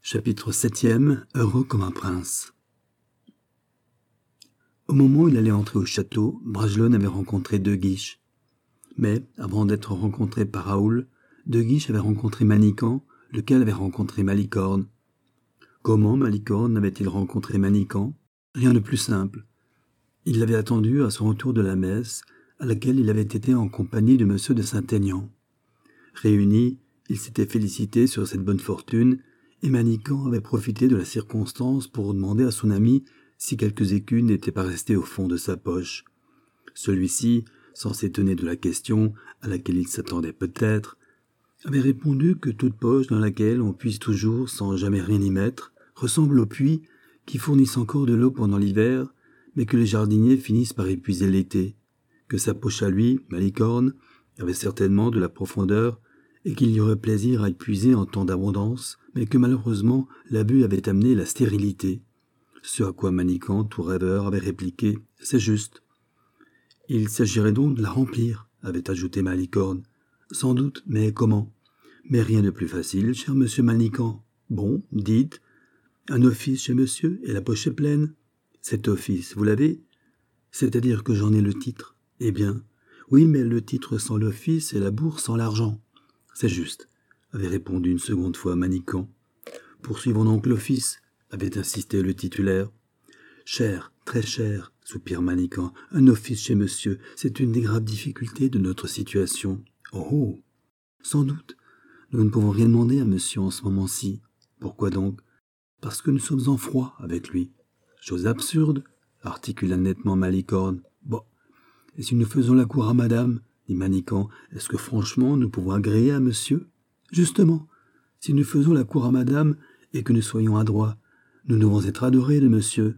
Chapitre 7e. Heureux comme un prince. Au moment où il allait entrer au château, Bragelonne avait rencontré De Guiche. Mais, avant d'être rencontré par Raoul, De Guiche avait rencontré Manicamp, lequel avait rencontré Malicorne. Comment Malicorne avait-il rencontré Manicamp? Rien de plus simple. Il l'avait attendu à son retour de la messe, à laquelle il avait été en compagnie de M. de Saint-Aignan. Réunis, ils s'étaient félicités sur cette bonne fortune, et Manicamp avait profité de la circonstance pour demander à son ami si quelques écus n'étaient pas restés au fond de sa poche. Celui-ci, sans s'étonner de la question, à laquelle il s'attendait peut-être, avait répondu que toute poche dans laquelle on puise toujours sans jamais rien y mettre ressemble aux puits qui fournissent encore de l'eau pendant l'hiver, mais que les jardiniers finissent par épuiser l'été, que sa poche à lui, Malicorne, avait certainement de la profondeur, et qu'il y aurait plaisir à y puiser en temps d'abondance, mais que malheureusement l'abus avait amené la stérilité. Ce à quoi Manicamp, tout rêveur, avait répliqué « C'est juste ». Il s'agirait donc de la remplir, avait ajouté Malicorne. Sans doute, mais comment? Mais rien de plus facile, cher monsieur Manicamp. Bon, dites. Un office chez monsieur, et la poche est pleine. Cet office, vous l'avez? C'est-à-dire que j'en ai le titre. Eh bien, oui, mais le titre sans l'office et la bourse sans l'argent. C'est juste, avait répondu une seconde fois Manicamp. Poursuivons donc l'office, avait insisté le titulaire. Cher, très cher, soupire Manicamp, un office chez monsieur, c'est une des graves difficultés de notre situation. Oh oh, sans doute. Nous ne pouvons rien demander à monsieur en ce moment-ci. Pourquoi donc? Parce que nous sommes en froid avec lui. Chose absurde, articula nettement Malicorne. Bon, et si nous faisons la cour à madame, dit Manicamp, est-ce que franchement nous pouvons agréer à monsieur? Justement, si nous faisons la cour à madame et que nous soyons adroits, nous devons être adorés de monsieur.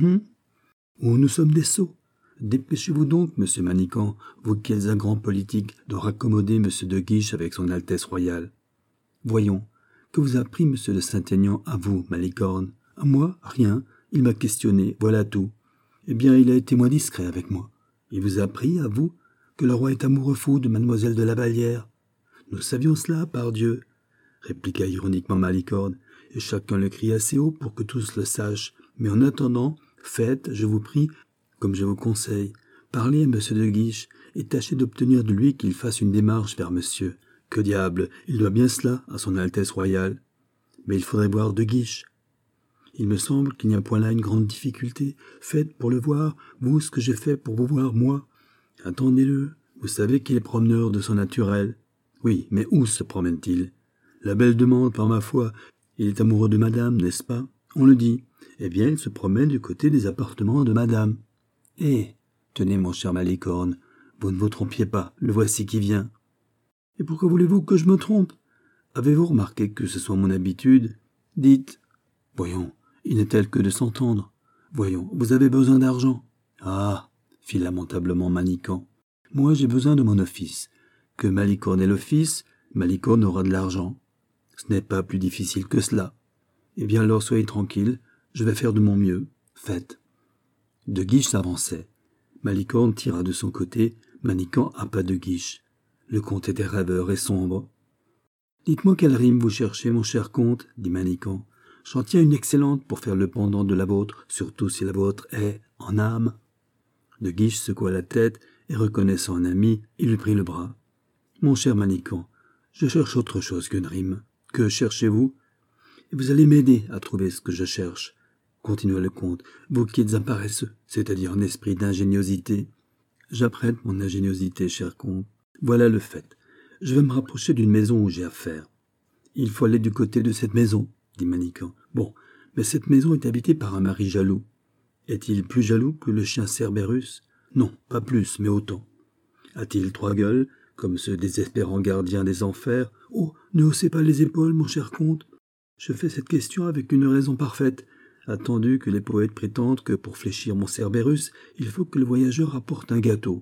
Ou nous sommes des sots. Dépêchez-vous donc, monsieur Manicamp, vous qui êtes un grand politique, de raccommoder monsieur de Guiche avec son Altesse royale. Voyons, que vous a pris monsieur de Saint-Aignan à vous, Malicorne? À moi? Rien. Il m'a questionné, voilà tout. Eh bien, il a été moins discret avec moi. Il vous a appris, à vous, que le roi est amoureux fou de mademoiselle de la Vallière. Nous savions cela, pardieu, répliqua ironiquement Malicorne, et chacun le crie assez haut pour que tous le sachent. Mais en attendant, faites, je vous prie, comme je vous conseille, parlez à monsieur de Guiche, et tâchez d'obtenir de lui qu'il fasse une démarche vers monsieur. Que diable, il doit bien cela à son Altesse royale. Mais il faudrait voir de Guiche. Il me semble qu'il n'y a point là une grande difficulté. Faites pour le voir, vous, ce que j'ai fait pour vous voir, moi. Attendez-le, vous savez qu'il est promeneur de son naturel. Oui, mais où se promène-t-il? La belle demande, par ma foi. Il est amoureux de madame, n'est-ce pas? On le dit. Eh bien, il se promène du côté des appartements de madame. Eh, tenez, mon cher Malicorne, vous ne vous trompiez pas, le voici qui vient. Et pourquoi voulez-vous que je me trompe? Avez-vous remarqué que ce soit mon habitude? Dites. Voyons, il n'est tel que de s'entendre. Voyons, vous avez besoin d'argent. Ah, fit lamentablement Manicamp. Moi, j'ai besoin de mon office. Que Malicorne ait l'office, Malicorne aura de l'argent. Ce n'est pas plus difficile que cela. Eh bien alors, soyez tranquille, je vais faire de mon mieux. Faites. De Guiche s'avançait. Malicorne tira de son côté, Manicamp à pas de Guiche. Le comte était rêveur et sombre. « Dites-moi quelle rime vous cherchez, mon cher comte, dit Manicamp. J'en tiens une excellente pour faire le pendant de la vôtre, surtout si la vôtre est en âme. » De Guiche secoua la tête et, reconnaissant un ami, il lui prit le bras. « Mon cher Manicamp, je cherche autre chose qu'une rime. Que cherchez-vous? Et vous allez m'aider à trouver ce que je cherche, continua le comte, vous qui êtes un paresseux, c'est-à-dire un esprit d'ingéniosité. J'apprête mon ingéniosité, cher comte. Voilà le fait. Je vais me rapprocher d'une maison où j'ai affaire. Il faut aller du côté de cette maison, dit Manicamp. Bon, mais cette maison est habitée par un mari jaloux. Est-il plus jaloux que le chien Cerberus? Non, pas plus, mais autant. A-t-il 3 gueules, comme ce désespérant gardien des enfers? Oh, ne haussez pas les épaules, mon cher comte. Je fais cette question avec une raison parfaite. Attendu que les poètes prétendent que pour fléchir mon Cerberus, il faut que le voyageur apporte un gâteau.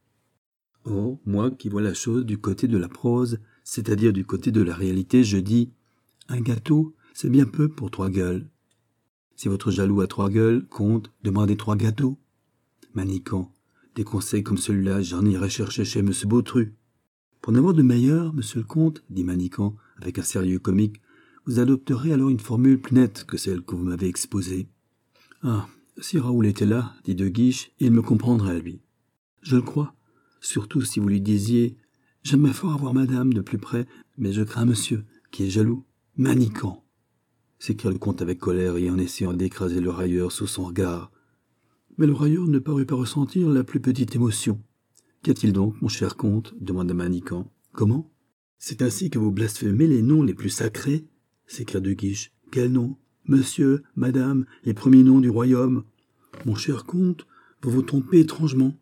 Or, moi qui vois la chose du côté de la prose, c'est-à-dire du côté de la réalité, je dis « Un gâteau, c'est bien peu pour 3 gueules. Si votre jaloux a 3 gueules, comte, demandez 3 gâteaux. » Manicamp, des conseils comme celui-là, j'en irai chercher chez M. Bautru. « Pour n'avoir de meilleur, monsieur le comte, dit Manicamp, avec un sérieux comique, vous adopterez alors une formule plus nette que celle que vous m'avez exposée. Ah, si Raoul était là, dit De Guiche, il me comprendrait, lui. Je le crois, surtout si vous lui disiez « J'aimerais fort avoir madame de plus près, mais je crains monsieur, qui est jaloux. Manicant !» s'écria le comte avec colère et en essayant d'écraser le railleur sous son regard. Mais le railleur ne parut pas ressentir la plus petite émotion. « Qu'y a-t-il donc, mon cher comte » demanda Manicant. « Comment ? C'est ainsi que vous blasphémez les noms les plus sacrés » s'écria De Guiche. « Quels noms ? Monsieur, madame, les premiers noms du royaume. Mon cher comte, vous vous trompez étrangement.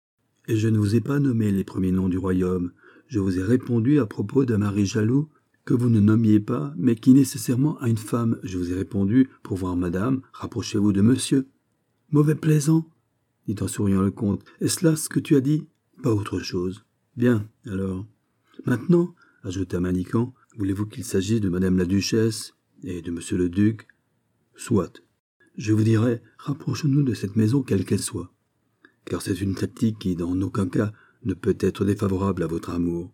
Et je ne vous ai pas nommé les premiers noms du royaume. Je vous ai répondu à propos d'un mari jaloux que vous ne nommiez pas, mais qui nécessairement a une femme. Je vous ai répondu, pour voir madame, rapprochez-vous de monsieur. Mauvais plaisant, dit en souriant le comte. Est-ce là ce que tu as dit? Pas autre chose. Bien, alors. Maintenant, ajouta Manicant, voulez-vous qu'il s'agisse de madame la duchesse et de monsieur le duc? Soit. Je vous dirai, rapprochons-nous de cette maison quelle qu'elle soit. Car c'est une tactique qui, dans aucun cas, ne peut être défavorable à votre amour.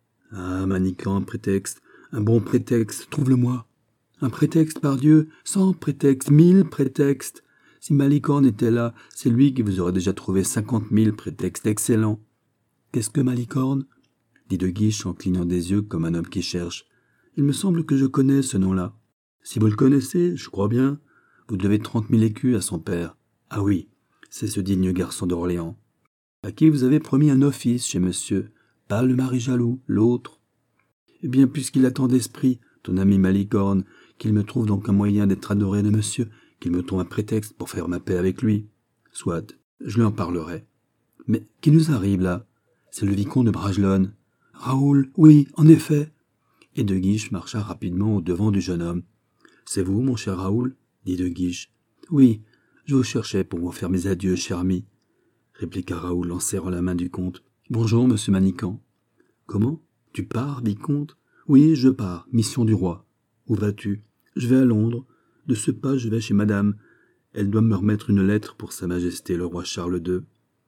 Ah, Manicant, un prétexte, un bon prétexte, trouve-le-moi. Un prétexte, pardieu, 100 prétextes, 1000 prétextes. Si Malicorne était là, c'est lui qui vous aurait déjà trouvé 50 000 prétextes excellents. Qu'est-ce que Malicorne? Dit De Guiche en clignant des yeux comme un homme qui cherche. Il me semble que je connais ce nom-là. Si vous le connaissez, je crois bien, vous devez 30 000 écus à son père. Ah oui, c'est ce digne garçon d'Orléans. À qui vous avez promis un office chez monsieur? Pas le mari jaloux, l'autre. Eh bien, puisqu'il a tant d'esprit, ton ami Malicorne, qu'il me trouve donc un moyen d'être adoré de monsieur, qu'il me trouve un prétexte pour faire ma paix avec lui. Soit, je lui en parlerai. Mais qui nous arrive là? C'est le vicomte de Bragelonne. Raoul, oui, en effet. Et De Guiche marcha rapidement au-devant du jeune homme. C'est vous, mon cher Raoul? Dit De Guiche. Oui, je vous cherchais pour vous faire mes adieux, cher ami, répliqua Raoul en serrant la main du comte. Bonjour, monsieur Manicant. Comment? Tu pars, vicomte? Oui, je pars, mission du roi. Où vas-tu? Je vais à Londres. De ce pas, je vais chez madame. Elle doit me remettre une lettre pour sa majesté le roi Charles II.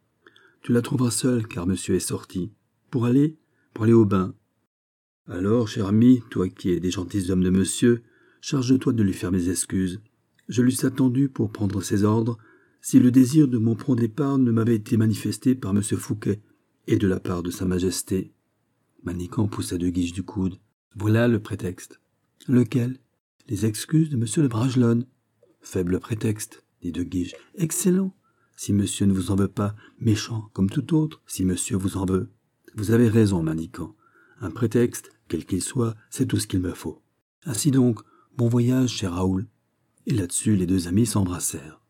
Tu la trouveras seule, car monsieur est sorti. Pour aller au bain. Alors, cher ami, toi qui es des gentilshommes de monsieur, charge-toi de lui faire mes excuses. Je l'eusse attendu pour prendre ses ordres, si le désir de mon prompt départ ne m'avait été manifesté par monsieur Fouquet et de la part de sa majesté. Manicant poussa De Guiche du coude. Voilà le prétexte. Lequel? Les excuses de monsieur de Bragelonne. Faible prétexte, dit De Guiche. Excellent. Si monsieur ne vous en veut pas, méchant comme tout autre, si monsieur vous en veut. Vous avez raison, Manicant. Un prétexte, quel qu'il soit, c'est tout ce qu'il me faut. Ainsi donc, bon voyage, cher Raoul. Et là-dessus, les deux amis s'embrassèrent.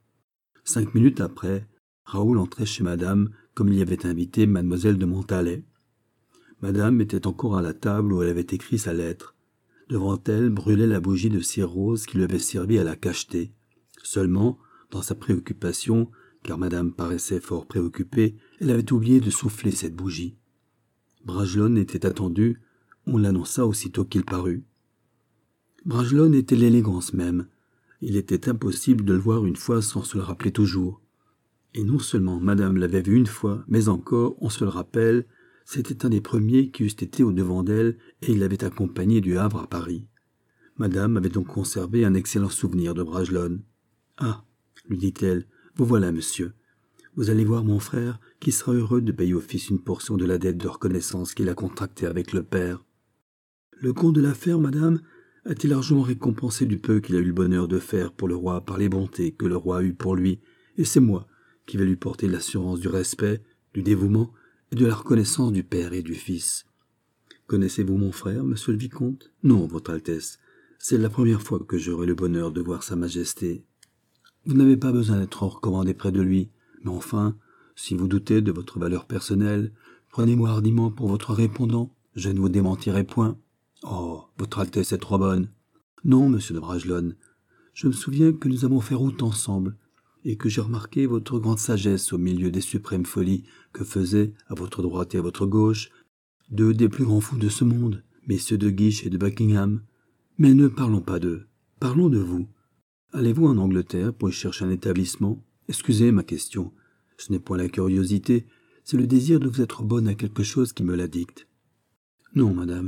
5 minutes après, Raoul entrait chez madame, comme il y avait invité mademoiselle de Montalais. Madame était encore à la table où elle avait écrit sa lettre. Devant elle brûlait la bougie de cire rose qui lui avait servi à la cacheter. Seulement, dans sa préoccupation, car madame paraissait fort préoccupée, elle avait oublié de souffler cette bougie. Bragelonne était attendu, on l'annonça aussitôt qu'il parut. Bragelonne était l'élégance même. Il était impossible de le voir une fois sans se le rappeler toujours. Et non seulement madame l'avait vu une fois, mais encore, on se le rappelle, c'était un des premiers qui eussent été au-devant d'elle et il l'avait accompagné du Havre à Paris. Madame avait donc conservé un excellent souvenir de Bragelonne. « Ah, lui dit-elle, vous voilà, monsieur. Vous allez voir mon frère, qui sera heureux de payer au fils une portion de la dette de reconnaissance qu'il a contractée avec le père. Le comte de la ferme, madame, a-t-il largement récompensé du peu qu'il a eu le bonheur de faire pour le roi par les bontés que le roi a eues pour lui, et c'est moi qui vais lui porter l'assurance du respect, du dévouement et de la reconnaissance du père et du fils. Connaissez-vous mon frère, monsieur le vicomte? Non, votre Altesse. C'est la première fois que j'aurai le bonheur de voir sa majesté. Vous n'avez pas besoin d'être recommandé près de lui, mais enfin, si vous doutez de votre valeur personnelle, prenez-moi hardiment pour votre répondant, je ne vous démentirai point. Oh, votre Altesse est trop bonne. Non, monsieur de Bragelonne, je me souviens que nous avons fait route ensemble, et que j'ai remarqué votre grande sagesse au milieu des suprêmes folies que faisaient, à votre droite et à votre gauche, deux des plus grands fous de ce monde, messieurs de Guiche et de Buckingham. Mais ne parlons pas d'eux, parlons de vous. Allez-vous en Angleterre pour y chercher un établissement? Excusez ma question, ce n'est point la curiosité, c'est le désir de vous être bonne à quelque chose qui me la dicte. Non, madame,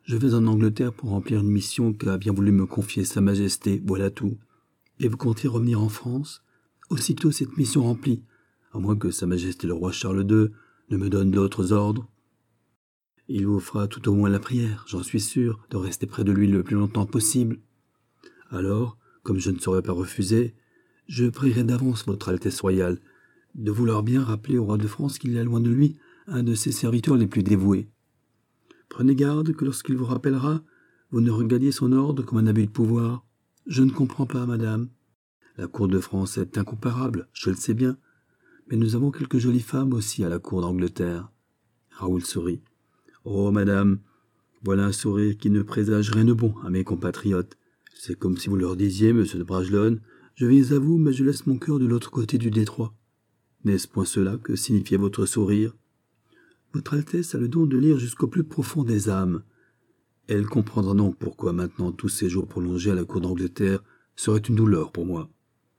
Je vais en Angleterre pour remplir une mission qu'a bien voulu me confier Sa Majesté, voilà tout. Et vous comptez revenir en France? Aussitôt cette mission remplie, à moins que Sa Majesté le roi Charles II ne me donne d'autres ordres. Il vous fera tout au moins la prière, j'en suis sûr, de rester près de lui le plus longtemps possible. Alors, comme je ne saurais pas refuser, je prierai d'avance votre Altesse royale de vouloir bien rappeler au roi de France qu'il y a loin de lui un de ses serviteurs les plus dévoués. Prenez garde que lorsqu'il vous rappellera, vous ne regardiez son ordre comme un abus de pouvoir. Je ne comprends pas, madame. La cour de France est incomparable, je le sais bien, mais nous avons quelques jolies femmes aussi à la cour d'Angleterre. Raoul sourit. Oh, madame, voilà un sourire qui ne présage rien de bon à mes compatriotes. C'est comme si vous leur disiez, monsieur de Bragelonne, je viens à vous, mais je laisse mon cœur de l'autre côté du détroit. N'est-ce point cela que signifiait votre sourire? Votre Altesse a le don de lire jusqu'au plus profond des âmes. Elle comprendra donc pourquoi maintenant tous ces jours prolongés à la cour d'Angleterre seraient une douleur pour moi.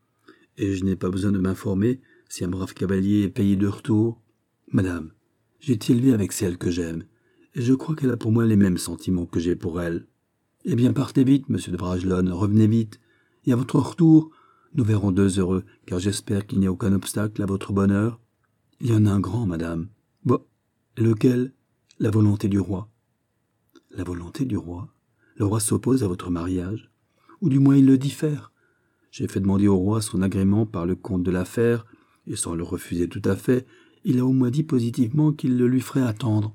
Et je n'ai pas besoin de m'informer si un brave cavalier est payé de retour. Madame, j'ai été élevé avec celle que j'aime, et je crois qu'elle a pour moi les mêmes sentiments que j'ai pour elle. Eh bien, partez vite, monsieur de Bragelonne, revenez vite, et à votre retour, nous verrons deux heureux, car j'espère qu'il n'y a aucun obstacle à votre bonheur. Il y en a un grand, madame. Bon, lequel? La volonté du roi. La volonté du roi? Le roi s'oppose à votre mariage? Ou du moins il le diffère? J'ai fait demander au roi son agrément par le comte de la Fère, et sans le refuser tout à fait, il a au moins dit positivement qu'il le lui ferait attendre.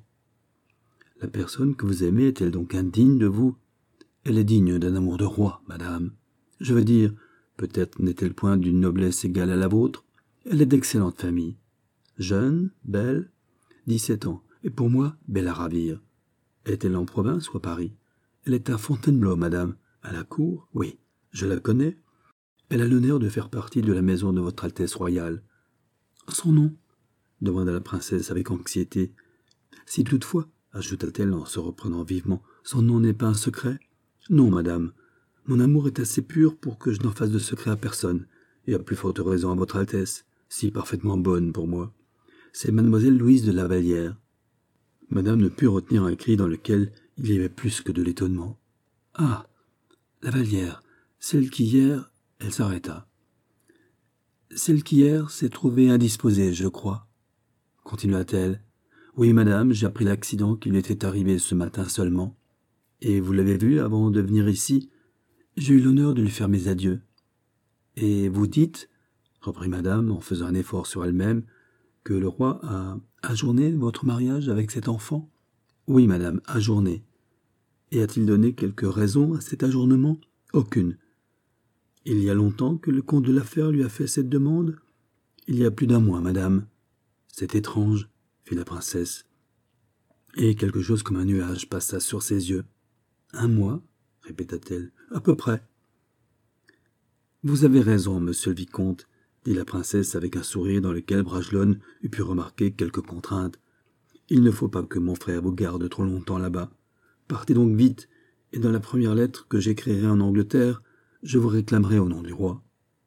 La personne que vous aimez est-elle donc indigne de vous? Elle est digne d'un amour de roi, madame. Je veux dire, peut-être n'est-elle point d'une noblesse égale à la vôtre. Elle est d'excellente famille. Jeune, belle, 17 ans, et pour moi, belle à ravir. Est-elle en province ou à Paris? Elle est à Fontainebleau, madame. À la cour? Oui, je la connais. Elle a l'honneur de faire partie de la maison de votre Altesse royale. Son nom? Demanda la princesse avec anxiété. Si toutefois, ajouta-t-elle en se reprenant vivement, son nom n'est pas un secret? Non, madame. Mon amour est assez pur pour que je n'en fasse de secret à personne, et à plus forte raison à votre Altesse, si parfaitement bonne pour moi. C'est mademoiselle Louise de la Vallière. Madame ne put retenir un cri dans lequel il y avait plus que de l'étonnement. Ah, la Vallière, celle qui hier... Elle s'arrêta. Celle qui hier s'est trouvée indisposée, je crois, continua-t-elle. Oui, madame, j'ai appris l'accident qui lui était arrivé ce matin seulement. Et vous l'avez vu avant de venir ici? J'ai eu l'honneur de lui faire mes adieux. Et vous dites, reprit madame en faisant un effort sur elle-même, que le roi a ajourné votre mariage avec cet enfant? Oui, madame, ajourné. Et a-t-il donné quelque raison à cet ajournement? Aucune. Il y a longtemps que le comte de la Fère lui a fait cette demande? Il y a plus d'un mois, madame. C'est étrange, fit la princesse. Et quelque chose comme un nuage passa sur ses yeux. Un mois, répéta-t-elle, à peu près. Vous avez raison, monsieur le vicomte, dit la princesse avec un sourire dans lequel Bragelonne eût pu remarquer quelques contraintes. Il ne faut pas que mon frère vous garde trop longtemps là-bas. Partez donc vite, et dans la première lettre que j'écrirai en Angleterre, je vous réclamerai au nom du roi.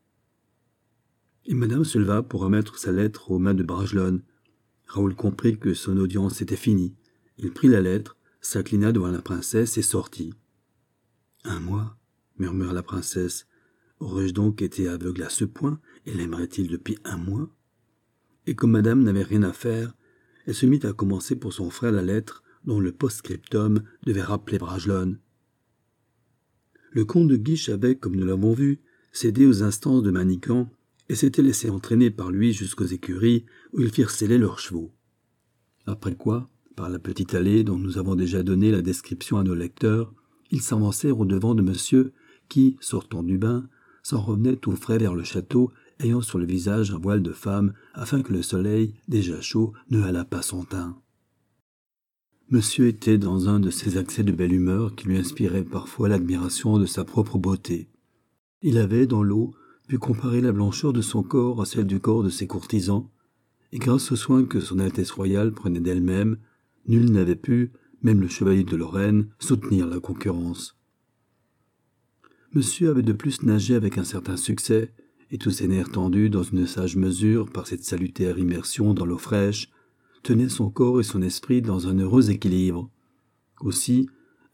Et madame se leva pour remettre sa lettre aux mains de Bragelonne. Raoul comprit que son audience était finie. Il prit la lettre, s'inclina devant la princesse et sortit. Un mois, murmura la princesse. Aurais-je donc été aveugle à ce point, et l'aimerait-il depuis un mois? Et comme madame n'avait rien à faire, elle se mit à commencer pour son frère la lettre dont le post-scriptum devait rappeler Bragelonne. Le comte de Guiche avait, comme nous l'avons vu, cédé aux instances de Manicamp et s'était laissé entraîner par lui jusqu'aux écuries où ils firent seller leurs chevaux. Après quoi, par la petite allée dont nous avons déjà donné la description à nos lecteurs, ils s'avancèrent au-devant de monsieur qui, sortant du bain, s'en revenait tout frais vers le château, ayant sur le visage un voile de femme afin que le soleil, déjà chaud, ne hâlât pas son teint. Monsieur était dans un de ces accès de belle humeur qui lui inspiraient parfois l'admiration de sa propre beauté. Il avait, dans l'eau, pu comparer la blancheur de son corps à celle du corps de ses courtisans, et grâce aux soins que son Altesse royale prenait d'elle-même, nul n'avait pu, même le chevalier de Lorraine, soutenir la concurrence. Monsieur avait de plus nagé avec un certain succès, et tous ses nerfs tendus dans une sage mesure par cette salutaire immersion dans l'eau fraîche, tenait son corps et son esprit dans un heureux équilibre. Aussi,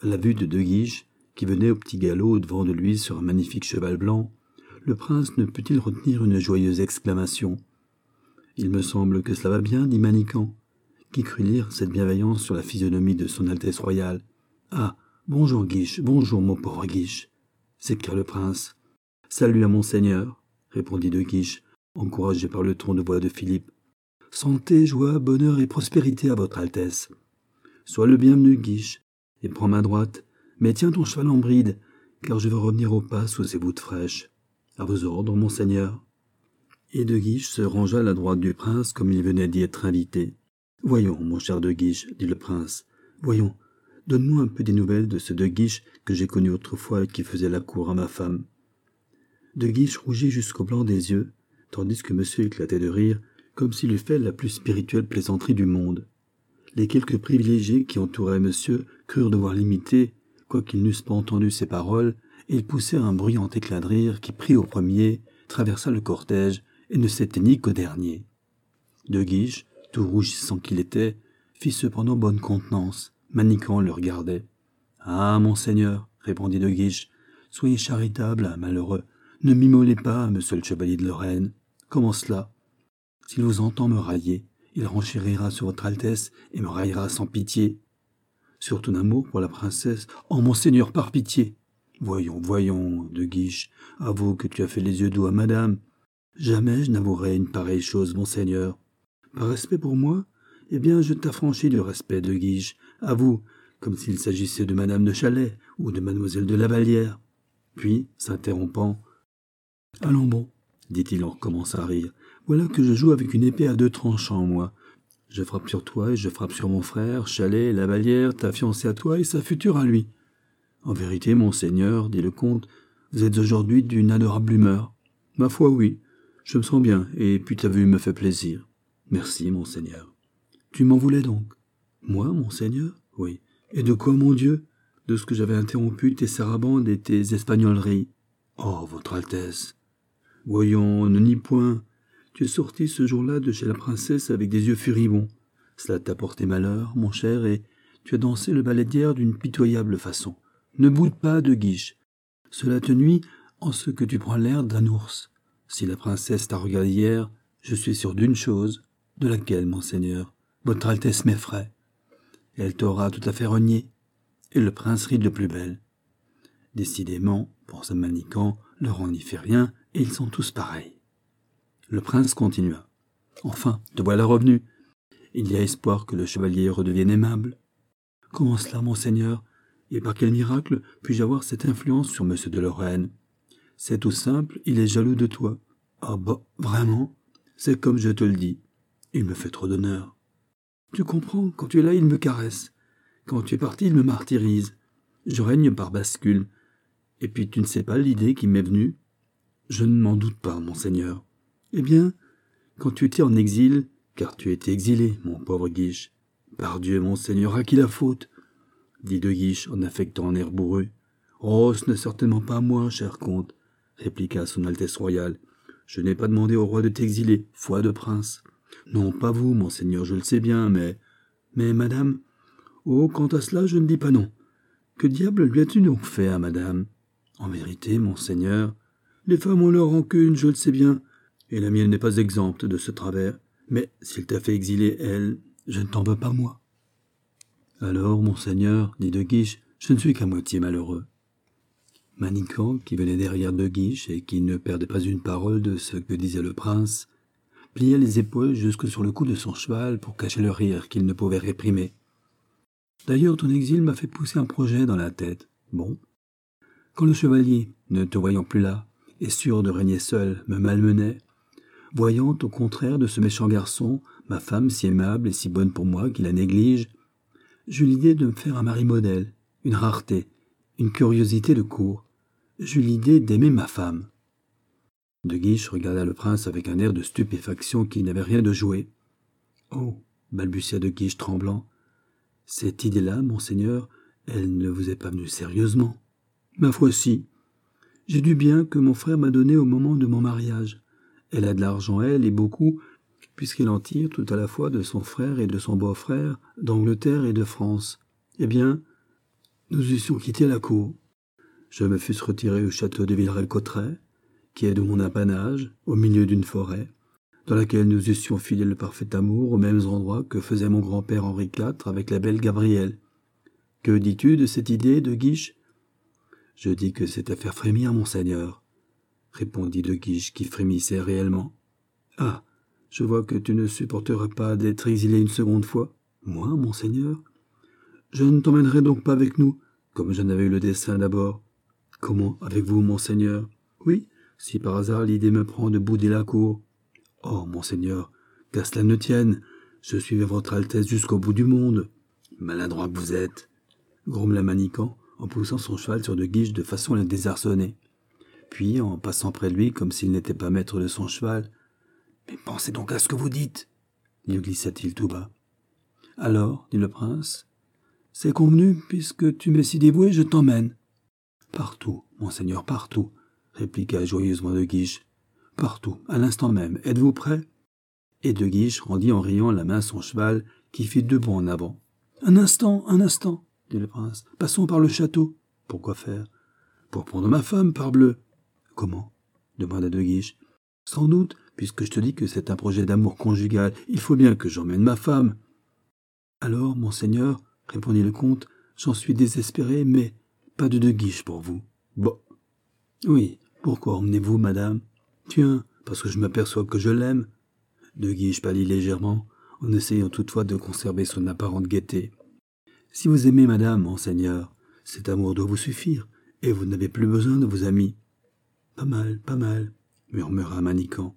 À la vue de Guiche, qui venait au petit galop au-devant de lui sur un magnifique cheval blanc, le prince ne put-il retenir une joyeuse exclamation. « Il me semble que cela va bien, dit Manicamp, qui crut lire cette bienveillance sur la physionomie de son Altesse royale. « Ah, bonjour Guiche, bonjour mon pauvre Guiche !» s'écria le prince. « Salut à monseigneur !» répondit De Guiche, encouragé par le ton de voix de Philippe. « Santé, joie, bonheur et prospérité à votre Altesse. Sois le bienvenu, Guiche, et prends ma droite, mais tiens ton cheval en bride, car je veux revenir au pas sous ces voûtes fraîches. À vos ordres, monseigneur. » Et De Guiche se rangea à la droite du prince comme il venait d'y être invité. « Voyons, mon cher De Guiche, dit le prince, voyons, donne-moi un peu des nouvelles de ce De Guiche que j'ai connu autrefois et qui faisait la cour à ma femme. » De Guiche rougit jusqu'au blanc des yeux, tandis que monsieur éclatait de rire, comme s'il eût fait la plus spirituelle plaisanterie du monde. Les quelques privilégiés qui entouraient monsieur crurent devoir l'imiter, quoiqu'ils n'eussent pas entendu ses paroles, et ils poussèrent un bruyant éclat de rire qui prit au premier, traversa le cortège et ne s'éteignit qu'au dernier. De Guiche, tout rougissant qu'il était, fit cependant bonne contenance. Manicamp le regardait. « Ah, monseigneur, répondit De Guiche, soyez charitable, malheureux. Ne m'immolez pas, monsieur le chevalier de Lorraine. Comment cela? S'il vous entend me railler, il renchérira sur votre Altesse et me raillera sans pitié. Sur ton amour pour la princesse, oh monseigneur, par pitié. Voyons, voyons, De Guiche, avoue que tu as fait les yeux doux à madame. Jamais je n'avouerai une pareille chose, monseigneur. Par respect pour moi, eh bien, je t'affranchis du respect, De Guiche. Avoue, comme s'il s'agissait de madame de Chalais ou de mademoiselle de Lavallière. Puis, s'interrompant, « Allons bon, dit-il en recommençant à rire, voilà que je joue avec une épée à 2 tranchants, moi. Je frappe sur toi et je frappe sur mon frère, Chalais, Lavallière, ta fiancée à toi et sa future à lui. En vérité, monseigneur, dit le comte, vous êtes aujourd'hui d'une adorable humeur. Ma foi, oui, je me sens bien, et puis ta vue me fait plaisir. Merci, monseigneur. Tu m'en voulais donc? Moi, monseigneur? Oui. Et de quoi, mon Dieu? De ce que j'avais interrompu tes sarabandes et tes espagnoleries. Oh, votre Altesse. Voyons, ne nie point. Tu es sorti ce jour-là de chez la princesse avec des yeux furibonds. Cela t'a porté malheur, mon cher, et tu as dansé le ballet d'hier d'une pitoyable façon. Ne boude pas, De Guiche. Cela te nuit en ce que tu prends l'air d'un ours. Si la princesse t'a regardé hier, je suis sûr d'une chose. De laquelle, monseigneur? Votre Altesse m'effraie. Elle t'aura tout à fait renié. Et le prince rit de plus belle. Décidément, pensa Manicamp, le rang n'y fait rien, et ils sont tous pareils. Le prince continua. Enfin, te voilà revenu. Il y a espoir que le chevalier redevienne aimable. Comment cela, monseigneur? Et par quel miracle puis-je avoir cette influence sur monsieur de Lorraine? C'est tout simple, il est jaloux de toi. Ah bah, vraiment? C'est comme je te le dis. Il me fait trop d'honneur. Tu comprends, quand tu es là, il me caresse. Quand tu es parti, il me martyrise. Je règne par bascule. Et puis tu ne sais pas l'idée qui m'est venue? Je ne m'en doute pas, monseigneur. Eh bien, quand tu étais en exil, car tu étais exilé, mon pauvre Guiche. Pardieu, monseigneur, à qui la faute? Dit De Guiche en affectant un air bourru. Oh, ce n'est certainement pas moi, cher comte, répliqua son Altesse royale. Je n'ai pas demandé au roi de t'exiler, foi de prince. Non, pas vous, monseigneur, je le sais bien, mais madame... Oh, quant à cela, je ne dis pas non. Que diable lui as-tu donc fait à madame? En vérité, monseigneur, les femmes ont leur rancune, je le sais bien, et la mienne n'est pas exempte de ce travers. Mais s'il t'a fait exiler, elle, je ne t'en veux pas, moi. Alors, monseigneur, dit De Guiche, je ne suis qu'à moitié malheureux. Manicamp, qui venait derrière De Guiche et qui ne perdait pas une parole de ce que disait le prince, plia les épaules jusque sur le cou de son cheval pour cacher le rire qu'il ne pouvait réprimer. D'ailleurs, ton exil m'a fait pousser un projet dans la tête. Bon. Quand le chevalier, ne te voyant plus là, et sûr de régner seul, me malmenait, voyant au contraire de ce méchant garçon, ma femme si aimable et si bonne pour moi qu'il la néglige, j'eus l'idée de me faire un mari modèle, une rareté, une curiosité de cour. J'eus l'idée d'aimer ma femme. De Guiche regarda le prince avec un air de stupéfaction qui n'avait rien de joué. « Oh » balbutia De Guiche tremblant. « Cette idée-là, monseigneur, elle ne vous est pas venue sérieusement. »« Ma foi si. J'ai du bien que mon frère m'a donné au moment de mon mariage. Elle a de l'argent, elle, et beaucoup, puisqu'elle en tire tout à la fois de son frère et de son beau-frère, d'Angleterre et de France. Eh bien, nous eussions quitté la cour. Je me fusse retiré au château de Villerel-Cotterêts, qui est de mon apanage, au milieu d'une forêt, dans laquelle nous eussions filé le parfait amour aux mêmes endroits que faisait mon grand-père Henri IV avec la belle Gabrielle. Que dis-tu de cette idée, De Guiche ? Je dis que c'est à faire frémir, monseigneur, répondit De Guiche, qui frémissait réellement. Ah, je vois que tu ne supporteras pas d'être exilé une seconde fois. Moi, monseigneur ? Je ne t'emmènerai donc pas avec nous, comme j'en avais eu le dessein d'abord. Comment, avec vous, monseigneur ? Oui, si par hasard l'idée me prend de bouder la cour. Oh, monseigneur, qu'à cela ne tienne, je suivais votre Altesse jusqu'au bout du monde. Maladroit que vous êtes, grommela Manicamp, en poussant son cheval sur De Guiche de façon à le désarçonner. Puis, en passant près de lui comme s'il n'était pas maître de son cheval, « Mais pensez donc à ce que vous dites !» lui glissa-t-il tout bas. « Alors, dit le prince, c'est convenu, puisque tu m'es si dévoué, je t'emmène. »« Partout, monseigneur, partout, » répliqua joyeusement De Guiche. « Partout, à l'instant même. Êtes-vous prêt ?» Et De Guiche rendit en riant la main à son cheval, qui fit 2 bonds en avant. « Un instant, dit le prince. « Passons par le château. »« Pourquoi faire ?»« Pour prendre ma femme, parbleu. »« Comment ?» demanda De Guiche. « Sans doute, puisque je te dis que c'est un projet d'amour conjugal, il faut bien que j'emmène ma femme. »« Alors, monseigneur, répondit le comte, j'en suis désespéré, mais pas de Guiche pour vous. »« Bon. »« Oui, pourquoi emmenez-vous, madame ?»« Tiens, parce que je m'aperçois que je l'aime. » De Guiche pâlit légèrement, en essayant toutefois de conserver son apparente gaieté. « Si vous aimez madame, monseigneur, cet amour doit vous suffire, et vous n'avez plus besoin de vos amis. »« Pas mal, » murmura Manicamp.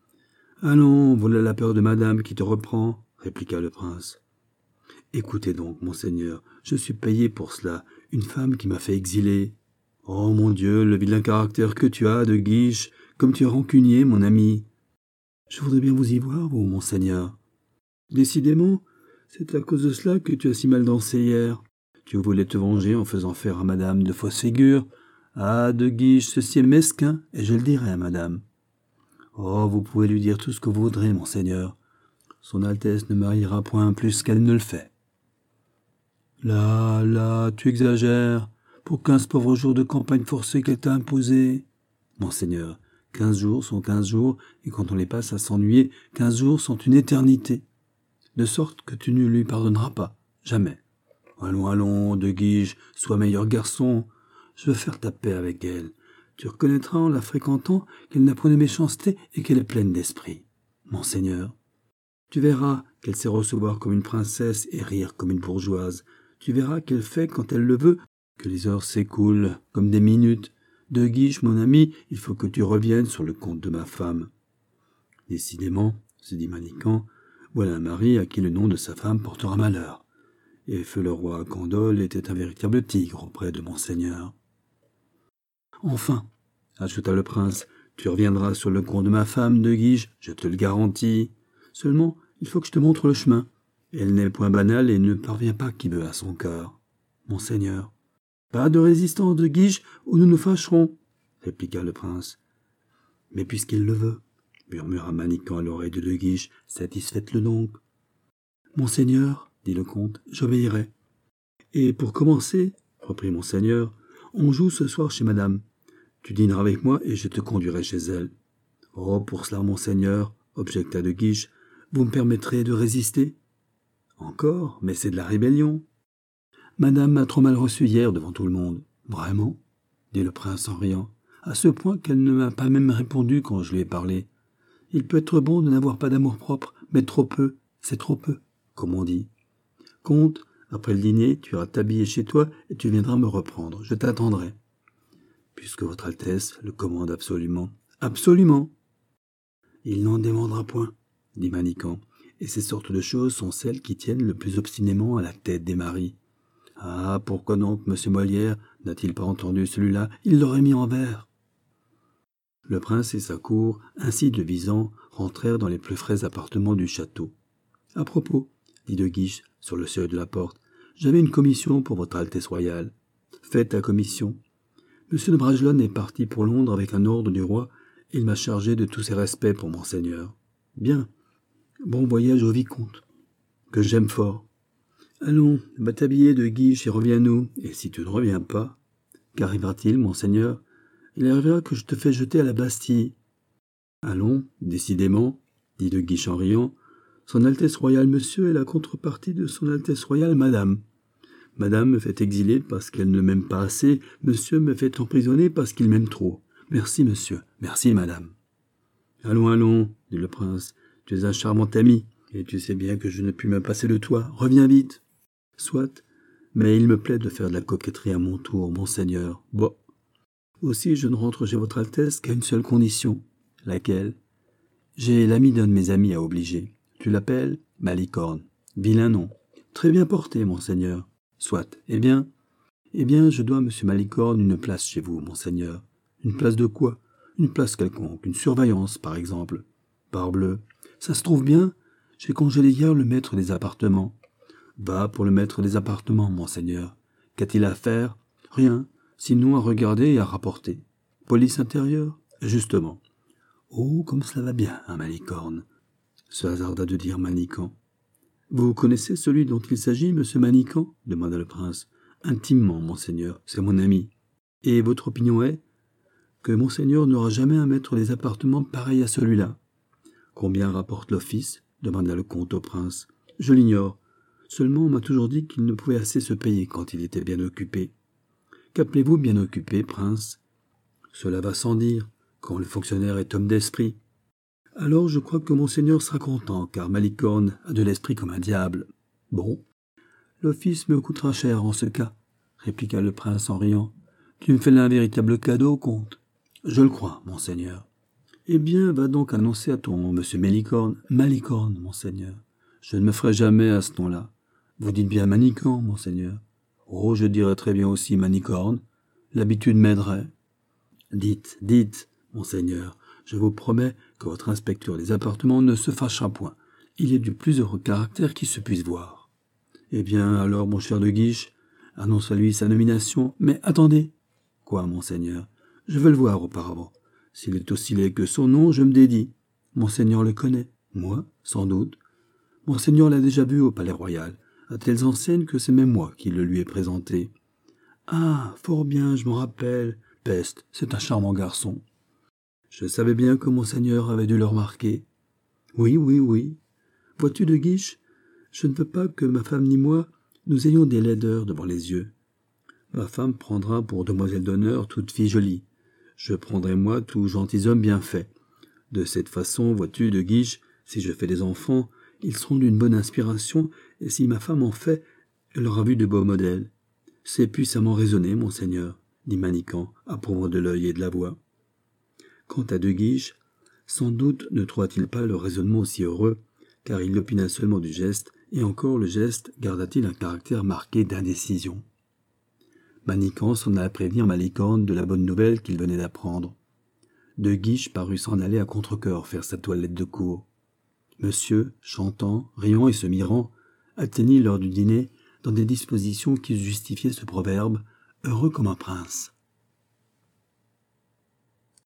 « Allons, voilà la peur de madame qui te reprend, » répliqua le prince. « Écoutez donc, monseigneur, je suis payé pour cela, une femme qui m'a fait exiler. Oh mon Dieu, le vilain caractère que tu as, De Guiche, comme tu es rancunier, mon ami. Je voudrais bien vous y voir, vous, monseigneur. Décidément, c'est à cause de cela que tu as si mal dansé hier. Tu voulais te venger en faisant faire à madame de fausses figures. Ah, De Guiche, ceci est mesquin, et je le dirai à madame. Oh, vous pouvez lui dire tout ce que vous voudrez, monseigneur. Son Altesse ne mariera point plus qu'elle ne le fait. Là, tu exagères. Pour 15 pauvres jours de campagne forcée qu'elle t'a imposés. Monseigneur, 15 jours sont 15 jours, et quand on les passe à s'ennuyer, 15 jours sont une éternité. De sorte que tu ne lui pardonneras pas, jamais. Allons, De Guiche, sois meilleur garçon. Je veux faire ta paix avec elle. Tu reconnaîtras en la fréquentant qu'elle n'a point de méchanceté et qu'elle est pleine d'esprit. Monseigneur, tu verras qu'elle sait recevoir comme une princesse et rire comme une bourgeoise. Tu verras qu'elle fait, quand elle le veut, que les heures s'écoulent comme des minutes. De Guiche, mon ami, il faut que tu reviennes sur le compte de ma femme. Décidément, se dit Manicamp, voilà un mari à qui le nom de sa femme portera malheur. Et feu le roi Candolle était un véritable tigre auprès de monseigneur. Enfin, ajouta le prince, tu reviendras sur le compte de ma femme, De Guiche, je te le garantis. Seulement, il faut que je te montre le chemin. Elle n'est point banale et ne parvient pas qui veut à son cœur. Monseigneur. Pas de résistance, De Guiche, ou nous nous fâcherons, répliqua le prince. Mais puisqu'il le veut, murmura Manicamp à l'oreille de Guiche, satisfaites-le donc. Monseigneur, dit le comte, j'obéirai. Et pour commencer, reprit monseigneur, on joue ce soir chez madame. Tu dîneras avec moi et je te conduirai chez elle. Oh, pour cela, monseigneur, objecta De Guiche, vous me permettrez de résister? Encore, mais c'est de la rébellion. Madame m'a trop mal reçu hier devant tout le monde. Vraiment? Dit le prince en riant, à ce point qu'elle ne m'a pas même répondu quand je lui ai parlé. Il peut être bon de n'avoir pas d'amour-propre, mais trop peu, c'est trop peu, comme on dit. Comte, après le dîner, tu iras t'habiller chez toi et tu viendras me reprendre. Je t'attendrai. Puisque votre Altesse le commande absolument. Absolument. Il n'en demandera point, dit Manicamp, et ces sortes de choses sont celles qui tiennent le plus obstinément à la tête des maris. Ah, pourquoi donc M. Molière n'a-t-il pas entendu celui-là? Il l'aurait mis en vers. Le prince et sa cour, ainsi de visant, rentrèrent dans les plus frais appartements du château. « À propos, dit De Guiche, sur le seuil de la porte, j'avais une commission pour votre Altesse royale. Faites la commission. M. de Bragelonne est parti pour Londres avec un ordre du roi, et il m'a chargé de tous ses respects pour monseigneur. Bien. Bon voyage au vicomte, que j'aime fort. Allons, va t'habiller de Guiche et reviens-nous, et si tu ne reviens pas, qu'arrivera-t-il, monseigneur? Il arrivera que je te fais jeter à la Bastille. Allons, décidément, dit de Guiche en riant, Son Altesse royale monsieur est la contrepartie de Son Altesse royale madame. Madame me fait exiler parce qu'elle ne m'aime pas assez, monsieur me fait emprisonner parce qu'il m'aime trop. Merci, monsieur, merci, madame. Allons, allons, dit le prince, tu es un charmant ami, et tu sais bien que je ne puis me passer de toi. Reviens vite. Soit, mais il me plaît de faire de la coquetterie à mon tour, monseigneur. Bon. Aussi, je ne rentre chez votre Altesse qu'à une seule condition. Laquelle? J'ai l'ami d'un de mes amis à obliger. Tu l'appelles Malicorne. Vilain nom. Très bien porté, monseigneur. Soit. Eh bien, je dois à monsieur Malicorne une place chez vous, monseigneur. Une place de quoi? Une place quelconque, une surveillance, par exemple. Parbleu. Ça se trouve bien. J'ai congédié hier le maître des appartements. Va pour le maître des appartements, monseigneur. Qu'a-t-il à faire? Rien, sinon à regarder et à rapporter. Police intérieure? Justement. Oh, comme cela va bien, un Malicorne, se hasarda de dire Manicamp. Vous connaissez celui dont il s'agit, monsieur Manicamp? Demanda le prince. Intimement, monseigneur, c'est mon ami. Et votre opinion est? Que monseigneur n'aura jamais à mettre des appartements pareils à celui-là. Combien rapporte l'office? Demanda le comte au prince. Je l'ignore. Seulement on m'a toujours dit qu'il ne pouvait assez se payer quand il était bien occupé. Qu'appelez-vous bien occupé, prince? Cela va sans dire, quand le fonctionnaire est homme d'esprit. Alors je crois que monseigneur sera content, car Malicorne a de l'esprit comme un diable. Bon, l'office me coûtera cher en ce cas, répliqua le prince en riant. Tu me fais là un véritable cadeau, comte. Je le crois, monseigneur. Eh bien, va donc annoncer à ton monsieur Malicorne, monseigneur. Je ne me ferai jamais à ce nom-là. Vous dites bien Manicamp, monseigneur. Oh, je dirais très bien aussi Malicorne. L'habitude m'aiderait. Dites, monseigneur, je vous promets que votre inspecteur des appartements ne se fâchera point. Il est du plus heureux caractère qui se puisse voir. Eh bien, alors, mon cher de Guiche, annonce à lui sa nomination. Mais attendez. Quoi, monseigneur? Je veux le voir auparavant. S'il est aussi laid que son nom, je me dédie. Monseigneur le connaît. Moi, sans doute. Monseigneur l'a déjà vu au palais royal, à telles enseignes que c'est même moi qui le lui ai présenté. Ah, fort bien, je m'en rappelle. Peste, c'est un charmant garçon. Je savais bien que monseigneur avait dû le remarquer. Oui. Vois-tu, de Guiche, je ne veux pas que ma femme ni moi, nous ayons des laideurs devant les yeux. Ma femme prendra pour demoiselle d'honneur toute fille jolie. Je prendrai moi tout gentilhomme bien fait. De cette façon, vois-tu, de Guiche, si je fais des enfants, ils seront d'une bonne inspiration, et si ma femme en fait, elle aura vu de beaux modèles. C'est puissamment raisonné, monseigneur, dit Manicamp, approuvant de l'œil et de la voix. Quant à De Guiche, sans doute ne trouva-t-il pas le raisonnement aussi heureux, car il opina seulement du geste, et encore le geste garda-t-il un caractère marqué d'indécision. Manicamp s'en alla prévenir Malicorne de la bonne nouvelle qu'il venait d'apprendre. De Guiche parut s'en aller à contre-cœur faire sa toilette de cour. Monsieur, chantant, riant et se mirant, atteignit l'heure du dîner dans des dispositions qui justifiaient ce proverbe, heureux comme un prince.